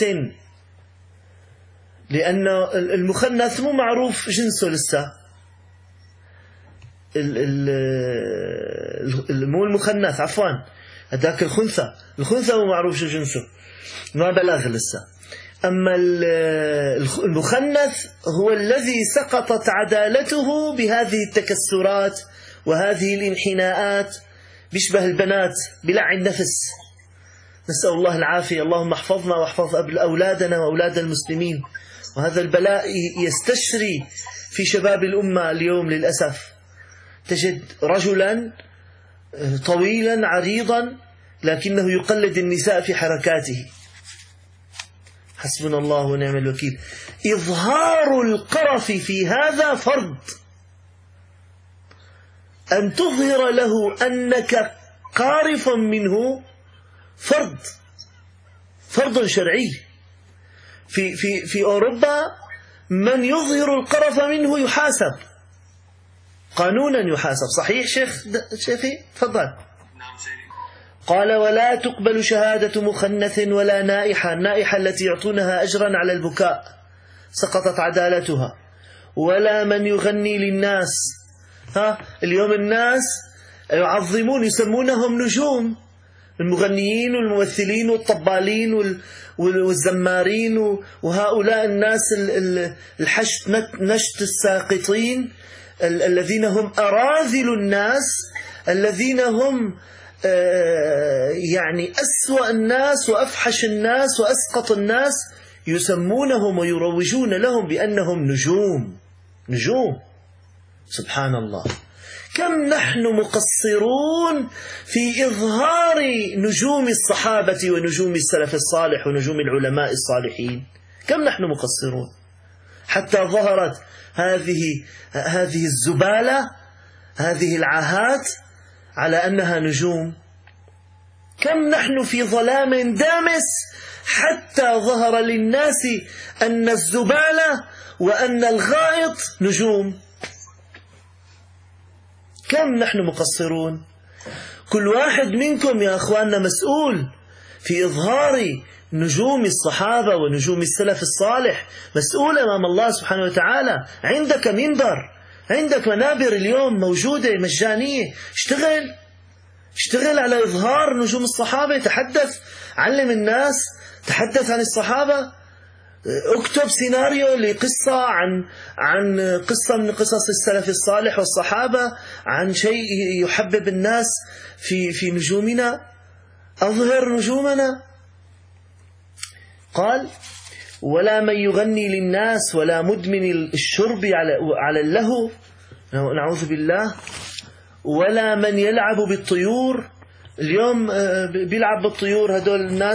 لأن المخنث مو معروف جنسه لسه. مو المخنث، عفوا، هذاك الخنثى مو معروف شو جنسه، ما بلغ لسه. أما المخنث هو الذي سقطت عدالته بهذه التكسرات وهذه الانحناءات، بيشبه البنات بلع النفس. نسأل الله العافية. اللهم احفظنا واحفظ أولادنا وأولاد المسلمين. وهذا البلاء يستشري في شباب الأمة اليوم للأسف. تجد رجلا طويلا عريضا لكنه يقلد النساء في حركاته. حسبنا الله ونعم الوكيل. إظهار القرف في هذا فرض. أن تظهر له أنك قارف منه فرض شرعي. في أوروبا من يظهر القرف منه يحاسب قانونا، يحاسب. صحيح شيخي؟ تفضل. قال ولا تقبل شهادة مخنث ولا نائحة. النائحة التي يعطونها أجرا على البكاء سقطت عدالتها. ولا من يغني للناس. اليوم الناس يعظمون، يسمونهم نجوم، المغنيين والممثلين والطبالين والزمارين، وهؤلاء الناس نشط الساقطين الذين هم أراذل الناس، الذين هم يعني أسوأ الناس وأفحش الناس وأسقط الناس، يسمونهم ويروجون لهم بأنهم نجوم. سبحان الله. كم نحن مقصرون في إظهار نجوم الصحابة ونجوم السلف الصالح ونجوم العلماء الصالحين. كم نحن مقصرون حتى ظهرت هذه الزبالة، هذه العاهات على أنها نجوم. كم نحن في ظلام دامس حتى ظهر للناس أن الزبالة وأن الغائط نجوم. كم نحن مقصرون. كل واحد منكم يا أخواننا مسؤول في إظهار نجوم الصحابة ونجوم السلف الصالح، مسؤول أمام الله سبحانه وتعالى. عندك منبر، عندك منابر اليوم موجودة مجانية، اشتغل على إظهار نجوم الصحابة. تحدث، علم الناس، تحدث عن الصحابة. اكتب سيناريو لقصة عن قصة من قصص السلف الصالح والصحابة، عن شيء يحبب الناس في نجومنا، أظهر نجومنا. قال: ولا من يغني للناس، ولا مدمن الشرب على اللهو، نعوذ بالله، ولا من يلعب بالطيور. اليوم بيلعب بالطيور، هدول الناس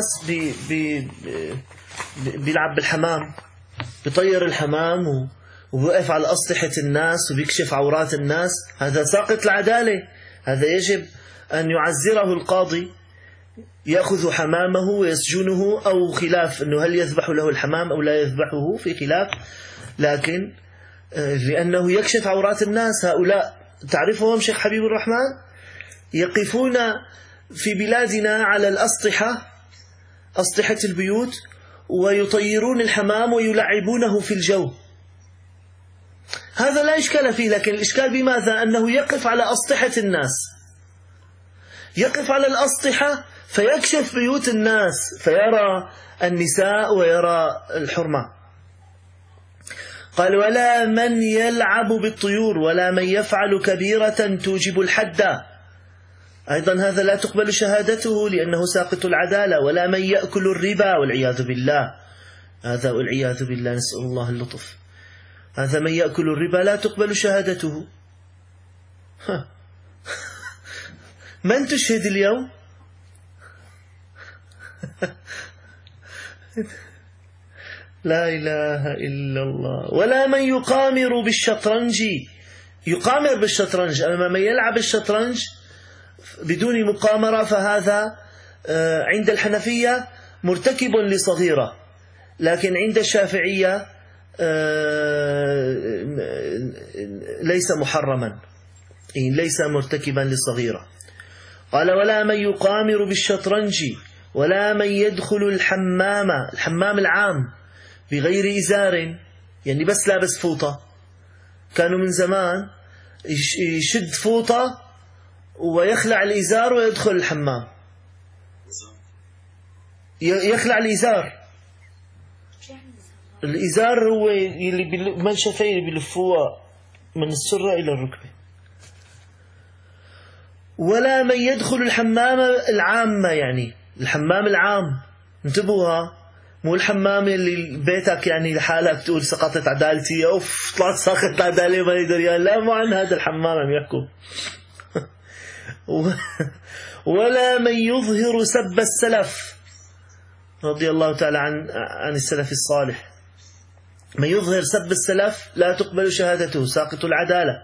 بيلعب بالحمام، بيطير الحمام وبيوقف على أسطحة الناس وبيكشف عورات الناس. هذا ساقط العدالة، هذا يجب أن يعزره القاضي، يأخذ حمامه ويسجنه، أو خلاف أنه هل يذبح له الحمام أو لا يذبحه، في خلاف، لكن لأنه يكشف عورات الناس. هؤلاء تعرفهم شيخ حبيب الرحمن؟ يقفون في بلادنا على الأسطحة، أسطحة البيوت، ويطيرون الحمام ويلعبونه في الجو. هذا لا إشكال فيه، لكن الإشكال بماذا؟ أنه يقف على أسطحة الناس، يقف على الأسطحة فيكشف بيوت الناس، فيرى النساء ويرى الحرمة. قال: ولا من يلعب بالطيور، ولا من يفعل كبيرة توجب الحد، أيضا هذا لا تقبل شهادته لأنه ساقط العدالة. ولا من يأكل الربا، والعياذ بالله، هذا والعياذ بالله، نسأل الله اللطف، هذا من يأكل الربا لا تقبل شهادته. من تشهد اليوم؟ لا إله إلا الله. ولا من يقامر بالشطرنج، يقامر بالشطرنج، أما من يلعب الشطرنج بدون مقامرة فهذا عند الحنفية مرتكب لصغيرة، لكن عند الشافعية ليس محرما، ليس مرتكبا لصغيرة. قال: ولا من يقامر بالشطرنج، ولا من يدخل الحمام العام بغير إزار، يعني بس لابس فوطة. كانوا من زمان يشد فوطة ويخلع الإزار ويدخل الحمام، يخلع الإزار. الإزار هو اللي منشفين بيلفوها من السرة إلى الركبة. ولا من يدخل الحمام العامة، يعني الحمام العام، انتبهوا، مو الحمام اللي بيتك يعني لحالك تقول سقطت عدالتي، اوف طلعت ساقط عدالة ما يدري، لا، مو عن هذا الحمام عم يحكوا. ولا من يظهر سب السلف رضي الله تعالى عن السلف الصالح، من يظهر سب السلف لا تقبل شهادته، ساقط العدالة.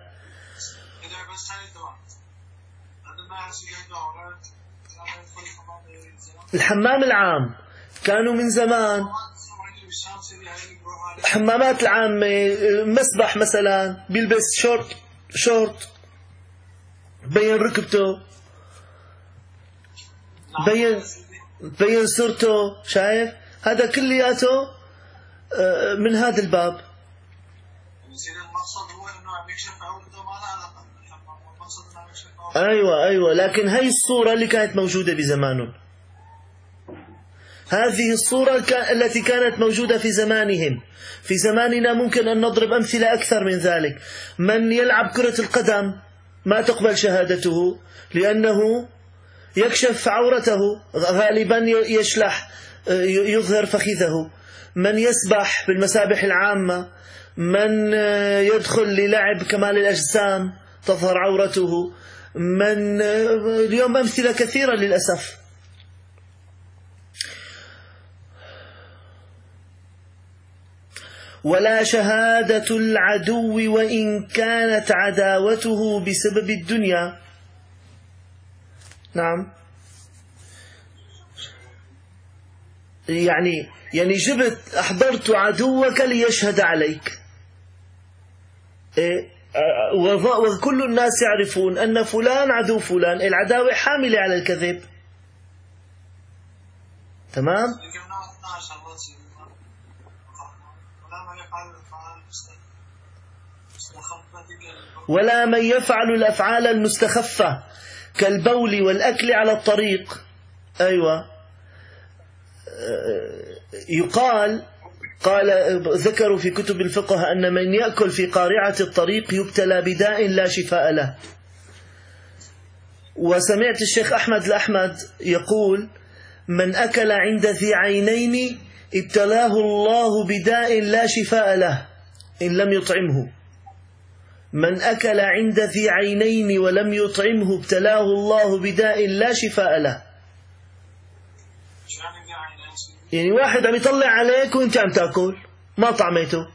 الحمام العام كانوا من زمان، حمامات العامة، مسبح مثلا بيلبس شورت بين ركبته، بين سرته، شايف؟ هذا كلياته من هذا الباب. أيوة، لكن هاي الصورة اللي كانت موجودة بزمانهم، هذه الصورة التي كانت موجودة في زمانهم. في زماننا ممكن أن نضرب أمثلة أكثر من ذلك. من يلعب كرة القدم ما تقبل شهادته لأنه يكشف عورته، غالبا يشلح، يظهر فخذه. من يسبح بالمسابح العامة، من يدخل للعب كمال الأجسام تظهر عورته، من اليوم أمثلة كثيرة للأسف. ولا شهادة العدو وإن كانت عداوته بسبب الدنيا. نعم، يعني أحضرت عدوك ليشهد عليك، وكل الناس يعرفون أن فلان عدو فلان، العداوة حاملة على الكذب. تمام؟ ولا من يفعل الأفعال المستخفة كالبول والأكل على الطريق. أيوة، يقال قال ذكروا في كتب الفقه أن من يأكل في قارعة الطريق يبتلى بداء لا شفاء له. وسمعت الشيخ أحمد الأحمد يقول: من أكل عند ذي عينين ابتلاه الله بداء لا شفاء له إن لم يطعمه. من أكل عند ذي عينين ولم يطعمه ابتلاه الله بداء لا شفاء له. يعني واحد عم يطلع عليك وانت عم تأكل ما طعمته.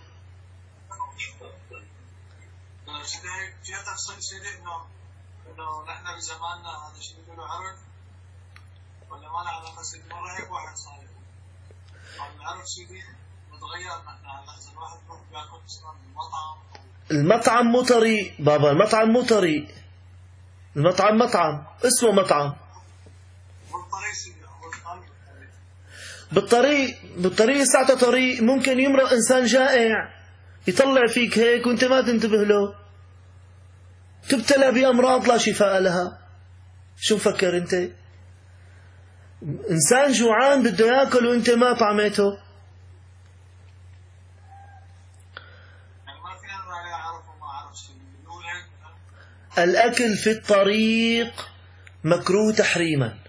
نحن بزماننا هذا الشيء بيقولوا عرق ولا ما له علاقه؟ مره هيك واحد صار العرق شيء متغير. نحن لحظه الواحد بروح بياكل المطعم مو طريق بابا، المطعم مو طريق، المطعم مطعم اسمه مطعم. بالطريق ساعته طريق ممكن يمرق إنسان جائع يطلع فيك هيك وانت ما تنتبه له، تبتلى بأمراض لا شفاء لها. شو مفكر انت؟ إنسان جوعان بده يأكل وانت ما طعمته. الأكل في الطريق مكروه تحريما.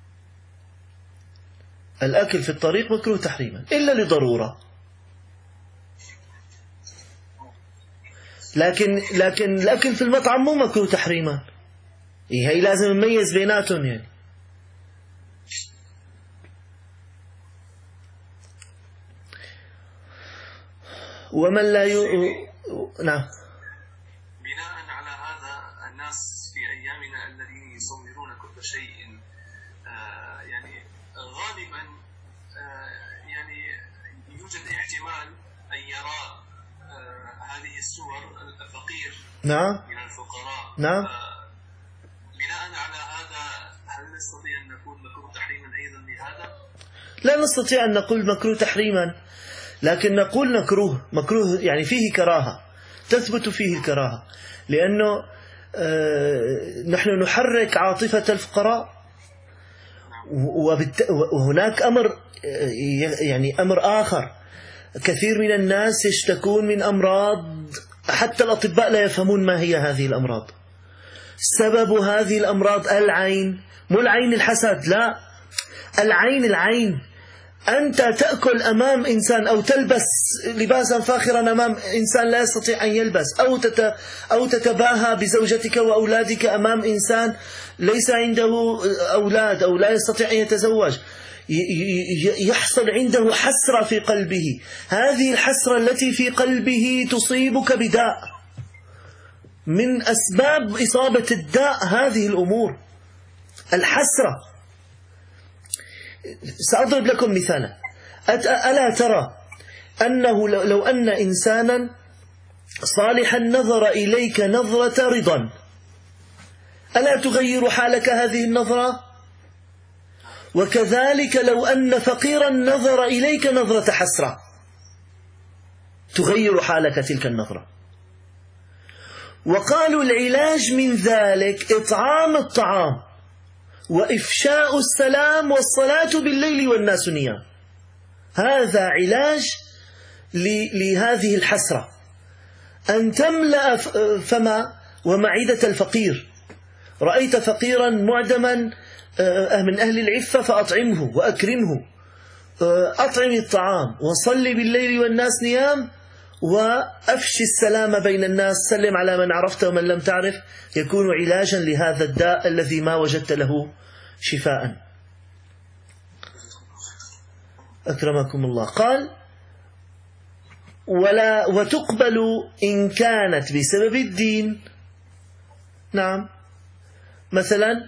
الأكل في الطريق مكروه تحريما إلا لضرورة. لكن الأكل في المطعم مو مكروه تحريما. هي لازم نميز بيناتهم يعني. ومن لا نعم. بناء على هذا الناس في أيامنا الذين يصورون كل شيء يعني غالبا يعني يوجد احتمال أن يرى هذه الصور الفقير نعم من الفقراء. نعم. بناء على هذا هل نستطيع أن نقول مكروه تحريما أيضا لهذا؟ لا نستطيع أن نقول مكروه تحريما، لكن نقول مكروه يعني فيه كراهة، تثبت فيه الكراهة، لأنه نحن نحرك عاطفة الفقراء. وهناك أمر يعني أمر آخر، كثير من الناس يشتكون من أمراض حتى الأطباء لا يفهمون ما هي هذه الأمراض. سبب هذه الأمراض العين، مو العين الحسد، لا، العين. أنت تأكل أمام إنسان أو تلبس لباسا فاخرا أمام إنسان لا يستطيع أن يلبس، أو تتباهى بزوجتك وأولادك أمام إنسان ليس عنده أولاد أو لا يستطيع أن يتزوج، يحصل عنده حسرة في قلبه. هذه الحسرة التي في قلبه تصيبك بداء من أسباب إصابة الداء. هذه الأمور الحسرة. سأضرب لكم مثالا. ألا ترى أنه لو أن إنسانا صالحا نظر إليك نظرة رضا، ألا تغير حالك هذه النظرة؟ وكذلك لو أن فقيرا نظر إليك نظرة حسرة تغير حالك تلك النظرة. وقالوا العلاج من ذلك إطعام الطعام وإفشاء السلام والصلاة بالليل والناس نيام. هذا علاج لهذه الحسرة، أن تملأ فم ومعدة الفقير. رأيت فقيرا معدما من أهل العفة فأطعمه وأكرمه، أطعم الطعام وصلي بالليل والناس نيام، وأفشي السلام بين الناس، سلم على من عرفت ومن لم تعرف، يكون علاجا لهذا الداء الذي ما وجدت له شفاء. أكرمكم الله. قال وتقبل إن كانت بسبب الدين. نعم، مثلا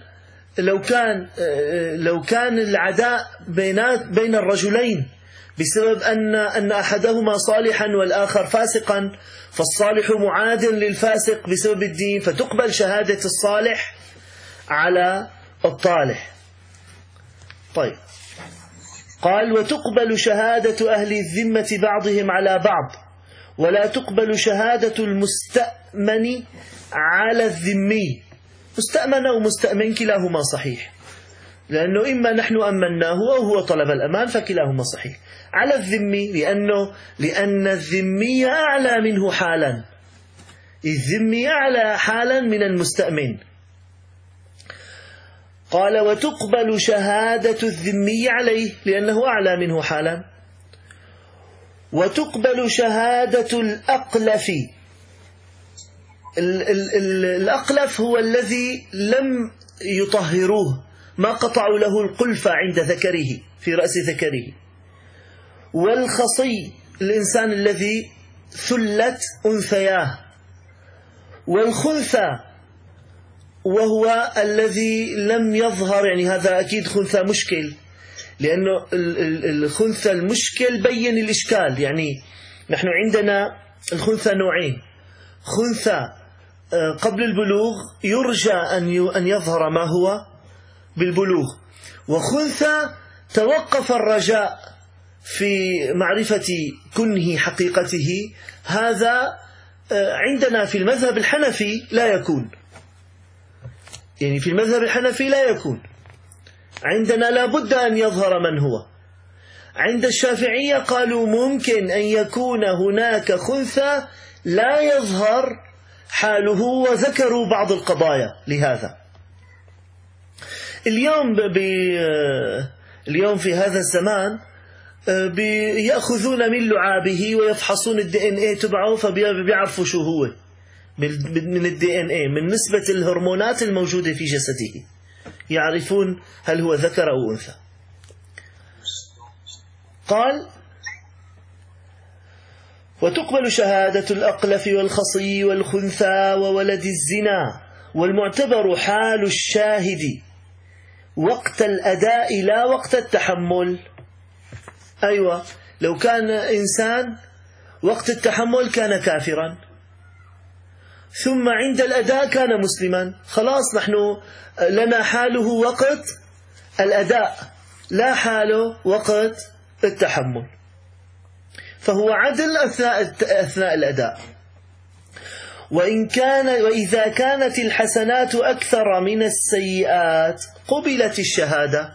لو كان العداء بين الرجلين بسبب أن أحدهما صالحا والآخر فاسقا، فالصالح معاد للفاسق بسبب الدين، فتقبل شهادة الصالح على الطالح. طيب، قال وتقبل شهادة أهل الذمة بعضهم على بعض، ولا تقبل شهادة المستأمن على الذمي. مستأمن ومستأمن كلاهما صحيح. لأنه إما نحن أمناه أو هو طلب الأمان، فكلاهما صحيح. على الذمي لأن الذمي أعلى منه حالا، الذمي أعلى حالا من المستأمن. قال: وتقبل شهادة الذمي عليه لأنه أعلى منه حالا. وتقبل شهادة الأقلف. الأقلف هو الذي لم يطهروه، ما قطعوا له القلفة عند ذكره في رأس ذكره. والخصي الإنسان الذي ثلت أنثياه. والخنثى وهو الذي لم يظهر، يعني هذا أكيد خنثى مشكل، لأنه الخنثى المشكل بين الإشكال. يعني نحن عندنا الخنثى نوعين: خنثى قبل البلوغ يرجى أن يظهر ما هو بالبلوغ، وخنثى توقف الرجاء في معرفة كنه حقيقته. هذا عندنا في المذهب الحنفي لا يكون، يعني في المذهب الحنفي لا يكون، عندنا لا بد أن يظهر من هو. عند الشافعية قالوا ممكن أن يكون هناك خنثى لا يظهر حاله، وذكروا بعض القضايا لهذا. اليوم في هذا الزمان يأخذون من لعابه ويفحصون الDNA تبعه، فبيعرفوا شو هو من الDNA، من نسبة الهرمونات الموجودة في جسده، يعرفون هل هو ذكر أو أنثى. قال: وتقبل شهادة الأقلف والخصي والخنثى وولد الزنا، والمعتبر حال الشاهد وقت الأداء لا وقت التحمل. أيوة، لو كان إنسان وقت التحمل كان كافرا، ثم عند الأداء كان مسلما، خلاص نحن لنا حاله وقت الأداء لا حاله وقت التحمل، فهو عدل أثناء الأداء. وإذا كانت الحسنات أكثر من السيئات قبلت الشهادة.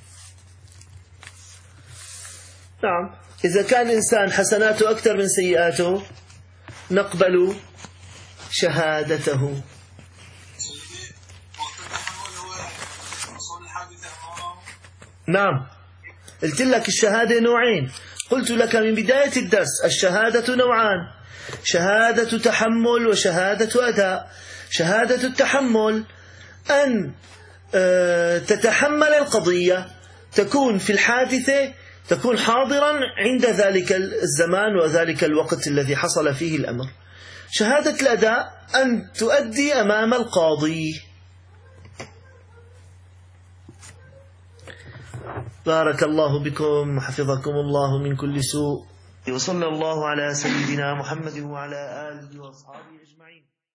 نعم، إذا كان إنسان حسناته أكثر من سيئاته نقبل شهادته. نعم، قلت لك الشهادة نوعين، قلت لك من بداية الدرس الشهادة نوعان: شهادة تحمل وشهادة أداء. شهادة التحمل أن تتحمل القضية، تكون في الحادثة، تكون حاضرا عند ذلك الزمان وذلك الوقت الذي حصل فيه الأمر. شهادة الأداء أن تؤدي أمام القاضي. بارك الله بكم وحفظكم الله من كل سوء، وصلى الله على سيدنا محمد وعلى آله وأصحابه أجمعين.